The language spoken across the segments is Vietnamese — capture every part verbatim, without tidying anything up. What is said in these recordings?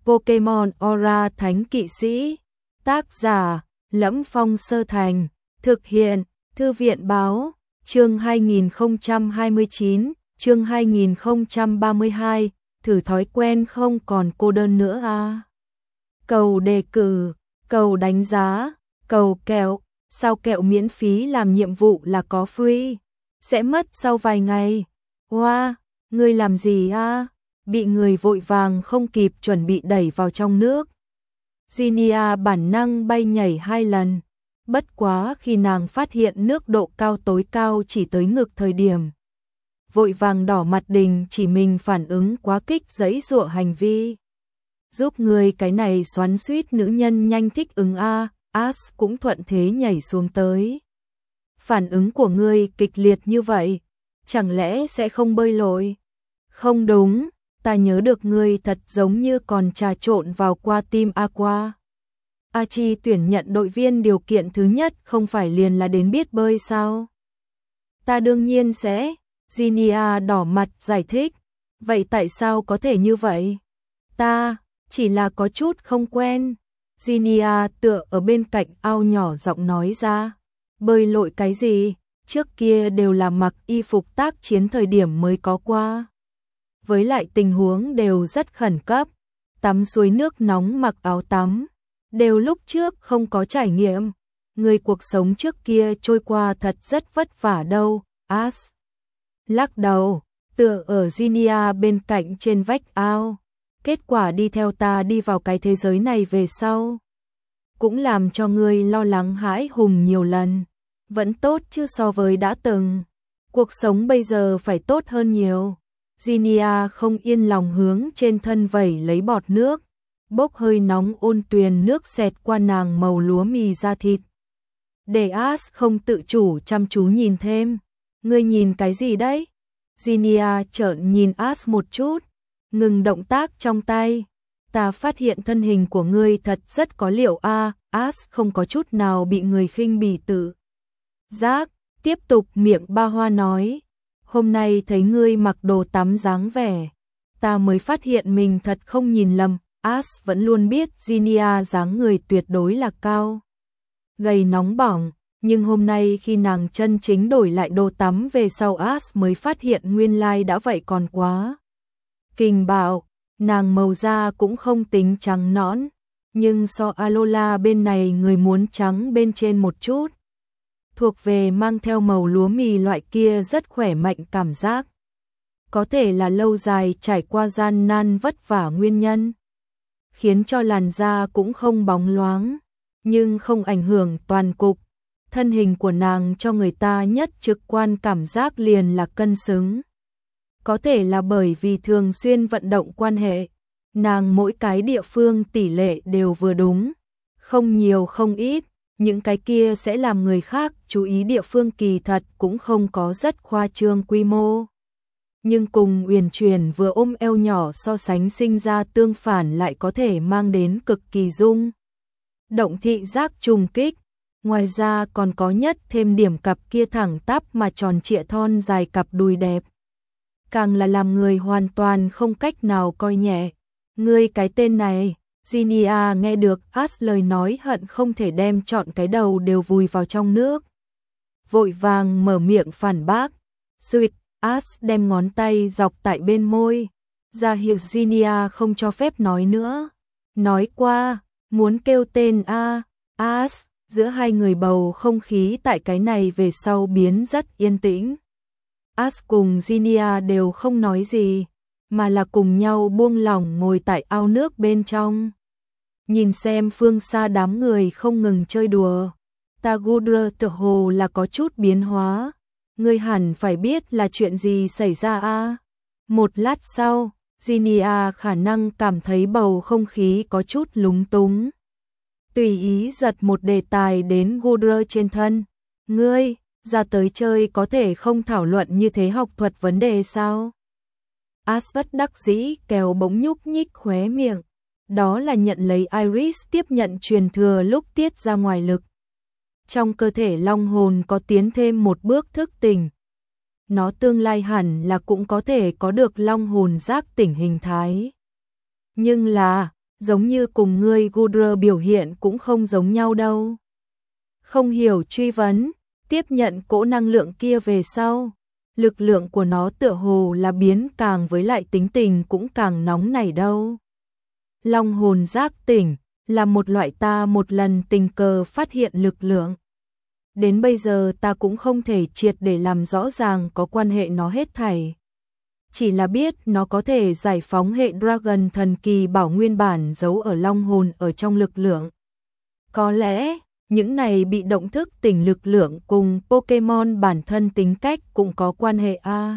Pokemon Aura Thánh Kỵ Sĩ. Tác giả Lẫm Phong Sơ Thành. Thực hiện Thư viện Báo. Chương hai nghìn không trăm hai mươi chín, chương hai nghìn không trăm ba mươi hai, thử thói quen không còn cô đơn nữa à. Cầu đề cử, cầu đánh giá, cầu kẹo, sao kẹo miễn phí làm nhiệm vụ là có free, sẽ mất sau vài ngày. Wow, ngươi làm gì à? Bị người vội vàng không kịp chuẩn bị đẩy vào trong nước. Zinnia bản năng bay nhảy hai lần. Bất quá khi nàng phát hiện nước độ cao tối cao chỉ tới ngực thời điểm. Vội vàng đỏ mặt đình chỉ mình phản ứng quá kích giãy giụa hành vi. Giúp người cái này xoắn xuýt nữ nhân nhanh thích ứng a, As cũng thuận thế nhảy xuống tới. Phản ứng của ngươi kịch liệt như vậy, chẳng lẽ sẽ không bơi lội? Không đúng, ta nhớ được ngươi thật giống như còn trà trộn vào qua team Aqua. Achi tuyển nhận đội viên điều kiện thứ nhất không phải liền là đến biết bơi sao? Ta đương nhiên sẽ, Zinnia đỏ mặt giải thích. Vậy tại sao có thể như vậy? Ta, chỉ là có chút không quen. Zinnia tựa ở bên cạnh ao nhỏ giọng nói ra. Bơi lội cái gì? Trước kia đều là mặc y phục tác chiến thời điểm mới có qua. Với lại tình huống đều rất khẩn cấp. Tắm suối nước nóng mặc áo tắm. Đều lúc trước không có trải nghiệm. Người cuộc sống trước kia trôi qua thật rất vất vả đâu. As lắc đầu, tựa ở Zinnia bên cạnh trên vách ao. Kết quả đi theo ta đi vào cái thế giới này về sau. Cũng làm cho ngươi lo lắng hãi hùng nhiều lần. Vẫn tốt chứ so với đã từng. Cuộc sống bây giờ phải tốt hơn nhiều. Zinnia không yên lòng hướng trên thân vẩy lấy bọt nước. Bốc hơi nóng ôn tuyền nước xẹt qua nàng màu lúa mì da thịt. Để As không tự chủ chăm chú nhìn thêm. Ngươi nhìn cái gì đấy? Zinnia trợn nhìn As một chút, ngừng động tác trong tay. Ta phát hiện thân hình của ngươi thật rất có liệu a. À, As không có chút nào bị người khinh bỉ tự giác, tiếp tục miệng ba hoa nói. Hôm nay thấy ngươi mặc đồ tắm dáng vẻ, ta mới phát hiện mình thật không nhìn lầm. As vẫn luôn biết Zinnia dáng người tuyệt đối là cao, gầy nóng bỏng, nhưng hôm nay khi nàng chân chính đổi lại đồ tắm về sau As mới phát hiện nguyên lai đã vậy còn quá kinh bạo. Nàng màu da cũng không tính trắng nõn, nhưng so Alola bên này người muốn trắng bên trên một chút. Thuộc về mang theo màu lúa mì loại kia rất khỏe mạnh cảm giác. Có thể là lâu dài trải qua gian nan vất vả nguyên nhân, khiến cho làn da cũng không bóng loáng, nhưng không ảnh hưởng toàn cục. Thân hình của nàng cho người ta nhất trực quan cảm giác liền là cân xứng. Có thể là bởi vì thường xuyên vận động quan hệ, nàng mỗi cái địa phương tỷ lệ đều vừa đúng, không nhiều không ít, những cái kia sẽ làm người khác chú ý địa phương kỳ thật cũng không có rất khoa trương quy mô. Nhưng cùng Uyển Chuyển vừa ôm eo nhỏ so sánh sinh ra tương phản lại có thể mang đến cực kỳ rung động thị giác trùng kích. Ngoài ra còn có nhất thêm điểm cặp kia thẳng tắp mà tròn trịa thon dài cặp đùi đẹp. Càng là làm người hoàn toàn không cách nào coi nhẹ. Ngươi cái tên này, Zinnia nghe được As lời nói hận không thể đem trọn cái đầu đều vùi vào trong nước. Vội vàng mở miệng phản bác. Sweet, As đem ngón tay dọc tại bên môi. Ra hiệu Zinnia không cho phép nói nữa. Nói qua, muốn kêu tên A, As. Giữa hai người bầu không khí tại cái này về sau biến rất yên tĩnh. As cùng Zinnia đều không nói gì, mà là cùng nhau buông lỏng ngồi tại ao nước bên trong. Nhìn xem phương xa đám người không ngừng chơi đùa. Tagudra tựa hồ là có chút biến hóa. Ngươi hẳn phải biết là chuyện gì xảy ra a. Một lát sau, Zinnia khả năng cảm thấy bầu không khí có chút lúng túng. Tùy ý giật một đề tài đến Gudra trên thân. Ngươi, ra tới chơi có thể không thảo luận như thế học thuật vấn đề sao? As bất đắc dĩ kéo bỗng nhúc nhích khóe miệng. Đó là nhận lấy Iris tiếp nhận truyền thừa lúc tiết ra ngoài lực. Trong cơ thể long hồn có tiến thêm một bước thức tỉnh. Nó tương lai hẳn là cũng có thể có được long hồn giác tỉnh hình thái. Nhưng là, giống như cùng ngươi Gudra biểu hiện cũng không giống nhau đâu. Không hiểu truy vấn, tiếp nhận cỗ năng lượng kia về sau. Lực lượng của nó tựa hồ là biến càng với lại tính tình cũng càng nóng nảy đâu. Long hồn giác tỉnh là một loại ta một lần tình cờ phát hiện lực lượng. Đến bây giờ ta cũng không thể triệt để làm rõ ràng có quan hệ nó hết thảy. Chỉ là biết nó có thể giải phóng hệ Dragon thần kỳ bảo nguyên bản giấu ở long hồn ở trong lực lượng. Có lẽ, những này bị động thức tỉnh lực lượng cùng Pokemon bản thân tính cách cũng có quan hệ a. À.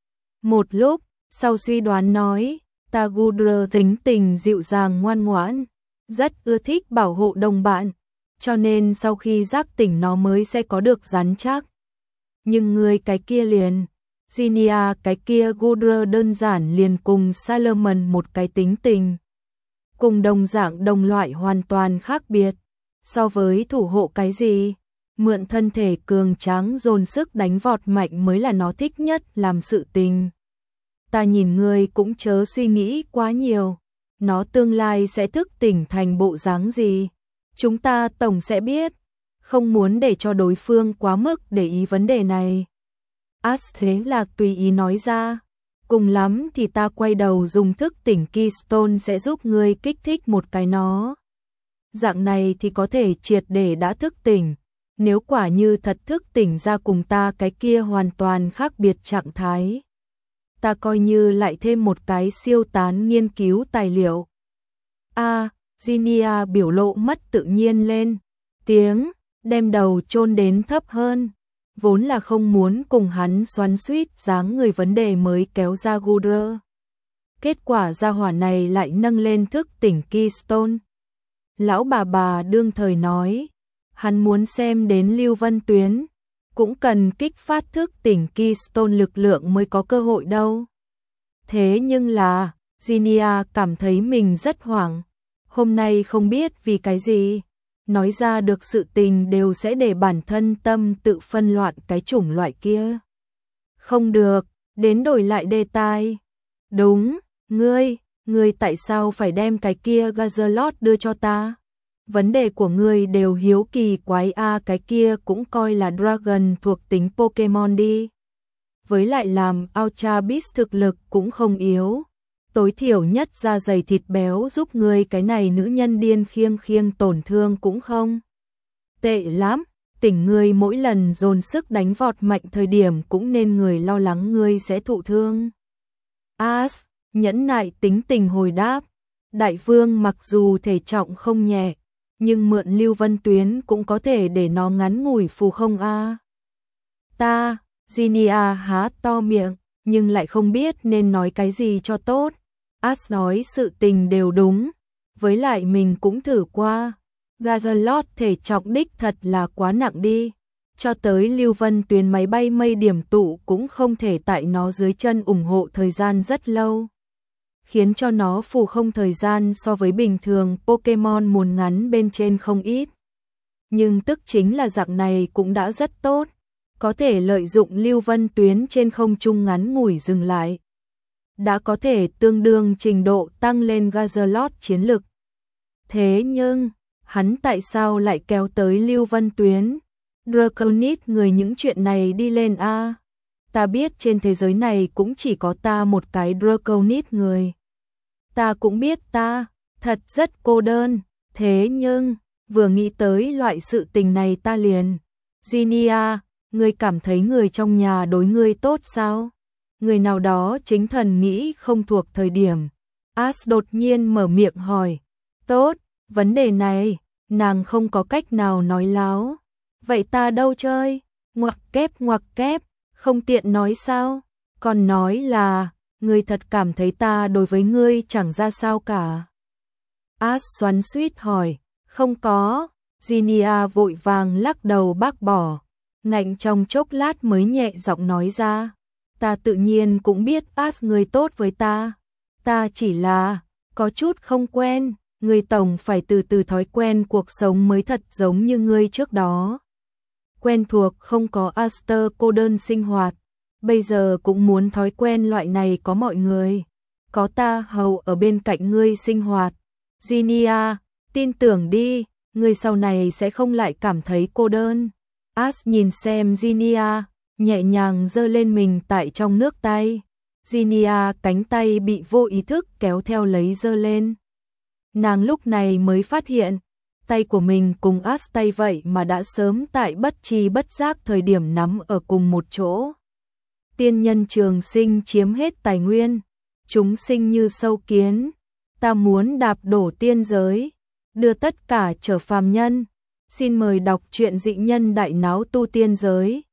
Một lúc, sau suy đoán nói, ta Gudra tính tình dịu dàng ngoan ngoãn, rất ưa thích bảo hộ đồng bạn, cho nên sau khi giác tỉnh nó mới sẽ có được rắn chắc. Nhưng người cái kia liền, Zinnia cái kia Gudra đơn giản liền cùng Salomon một cái tính tình. Cùng đồng dạng đồng loại hoàn toàn khác biệt. So với thủ hộ cái gì, mượn thân thể cường tráng dồn sức đánh vọt mạnh mới là nó thích nhất làm sự tình. Ta nhìn ngươi cũng chớ suy nghĩ quá nhiều, nó tương lai sẽ thức tỉnh thành bộ dáng gì, chúng ta tổng sẽ biết, không muốn để cho đối phương quá mức để ý vấn đề này. Ash thế là tùy ý nói ra, cùng lắm thì ta quay đầu dùng thức tỉnh Keystone sẽ giúp ngươi kích thích một cái nó. Dạng này thì có thể triệt để đã thức tỉnh, nếu quả như thật thức tỉnh ra cùng ta cái kia hoàn toàn khác biệt trạng thái. Ta coi như lại thêm một cái siêu tán nghiên cứu tài liệu. A, à, Zinnia biểu lộ mất tự nhiên lên, tiếng, đem đầu chôn đến thấp hơn, vốn là không muốn cùng hắn xoắn xuýt dáng người vấn đề mới kéo ra Gudra. Kết quả gia hỏa này lại nâng lên thức tỉnh Keystone. Lão bà bà đương thời nói, hắn muốn xem đến Lưu Vân Tuyến, cũng cần kích phát thức tỉnh Keystone lực lượng mới có cơ hội đâu. Thế nhưng là, Zinnia cảm thấy mình rất hoảng, hôm nay không biết vì cái gì, nói ra được sự tình đều sẽ để bản thân tâm tự phân loạn cái chủng loại kia. Không được, đến đổi lại đề tài. Đúng, ngươi, ngươi tại sao phải đem cái kia Gazalot đưa cho ta? Vấn đề của ngươi đều hiếu kỳ quái a à, cái kia cũng coi là Dragon thuộc tính Pokemon đi. Với lại làm Ultra Beast thực lực cũng không yếu. Tối thiểu nhất da dày thịt béo giúp ngươi cái này nữ nhân điên khiêng khiêng tổn thương cũng không tệ lắm. Tỉnh ngươi mỗi lần dồn sức đánh vọt mạnh thời điểm cũng nên người lo lắng ngươi sẽ thụ thương. Ash, nhẫn nại tính tình hồi đáp. Đại vương mặc dù thể trọng không nhẹ, nhưng mượn Lưu Vân Tuyến cũng có thể để nó ngắn ngủi phù không a. À? Ta, Zinnia há to miệng, nhưng lại không biết nên nói cái gì cho tốt. Ash nói sự tình đều đúng, với lại mình cũng thử qua. Gazalot thể trọng đích thật là quá nặng đi, cho tới Lưu Vân Tuyến máy bay mây điểm tụ cũng không thể tại nó dưới chân ủng hộ thời gian rất lâu, khiến cho nó phù không thời gian so với bình thường Pokemon muốn ngắn bên trên không ít. Nhưng tức chính là dạng này cũng đã rất tốt, có thể lợi dụng Lưu Vân Tuyến trên không trung ngắn ngủi dừng lại. Đã có thể tương đương trình độ tăng lên Gazalot chiến lực. Thế nhưng, hắn tại sao lại kéo tới Lưu Vân Tuyến? Draconite người những chuyện này đi lên a. À? Ta biết trên thế giới này cũng chỉ có ta một cái Draconite người. Ta cũng biết ta, thật rất cô đơn, thế nhưng, vừa nghĩ tới loại sự tình này ta liền. Zinnia, ngươi cảm thấy người trong nhà đối ngươi tốt sao? Người nào đó chính thần nghĩ không thuộc thời điểm. Ash đột nhiên mở miệng hỏi. Tốt, vấn đề này, nàng không có cách nào nói láo. Vậy ta đâu chơi? Ngoặc kép ngoặc kép, không tiện nói sao? Còn nói là, ngươi thật cảm thấy ta đối với ngươi chẳng ra sao cả. Ash xoắn xuýt hỏi. Không có. Zinnia vội vàng lắc đầu bác bỏ. Ngạnh trong chốc lát mới nhẹ giọng nói ra. Ta tự nhiên cũng biết Ash người tốt với ta. Ta chỉ là, có chút không quen, người tổng phải từ từ thói quen cuộc sống mới thật giống như ngươi trước đó. Quen thuộc không có Aster cô đơn sinh hoạt, bây giờ cũng muốn thói quen loại này có mọi người. Có ta hầu ở bên cạnh ngươi sinh hoạt, Ginia, tin tưởng đi, người sau này sẽ không lại cảm thấy cô đơn. As nhìn xem Ginia, nhẹ nhàng giơ lên mình tại trong nước tay. Ginia cánh tay bị vô ý thức kéo theo lấy giơ lên. Nàng lúc này mới phát hiện, tay của mình cùng As tay vậy mà đã sớm tại bất tri bất giác thời điểm nắm ở cùng một chỗ. Tiên nhân trường sinh chiếm hết tài nguyên, chúng sinh như sâu kiến, ta muốn đạp đổ tiên giới, đưa tất cả trở phàm nhân. Xin mời đọc truyện Dị Nhân Đại Náo Tu Tiên Giới.